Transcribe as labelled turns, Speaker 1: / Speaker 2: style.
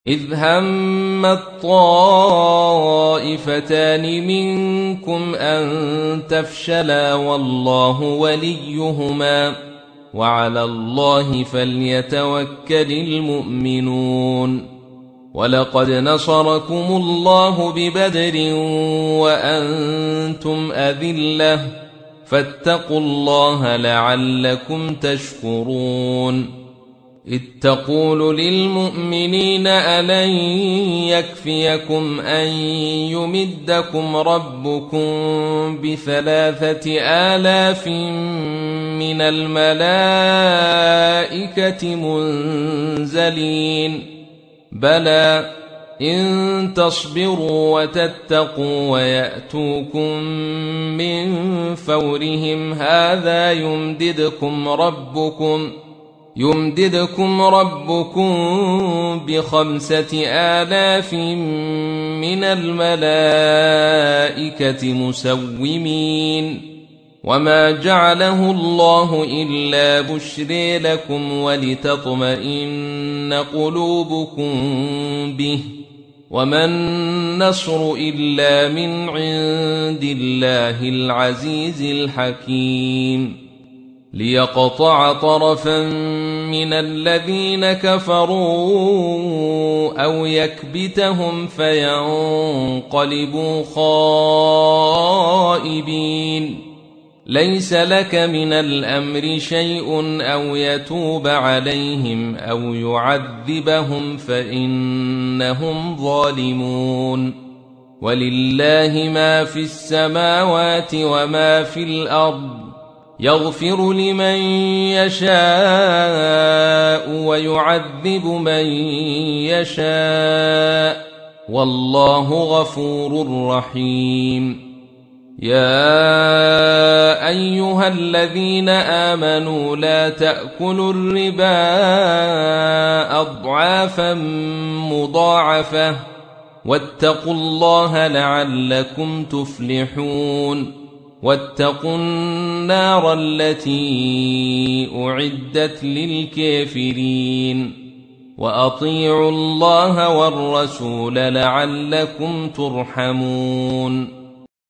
Speaker 1: إذ هم الطائفتان منكم أن تفشلا والله وليهما وعلى الله فليتوكل المؤمنون. ولقد نصركم الله ببدر وأنتم أذلة فاتقوا الله لعلكم تشكرون. إذ تقول للمؤمنين ألن يكفيكم أن يمدكم ربكم ب3,000 من الملائكة منزلين بلى إن تصبروا وتتقوا ويأتوكم من فورهم هذا يمددكم ربكم ب5,000 من الملائكة مسومين. وما جعله الله إلا بشرى لكم ولتطمئن قلوبكم به وما النصر إلا من عند الله العزيز الحكيم. ليقطع طرفا من الذين كفروا أو يكبتهم فينقلبوا خائبين. ليس لك من الأمر شيء أو يتوب عليهم أو يعذبهم فإنهم ظالمون. ولله ما في السماوات وما في الأرض يغفر لمن يشاء ويعذب من يشاء والله غفور رحيم. يا أيها الذين آمنوا لا تأكلوا الربا أضعافا مضاعفة واتقوا الله لعلكم تفلحون. واتقوا النار التي أعدت للكافرين وأطيعوا الله والرسول لعلكم ترحمون.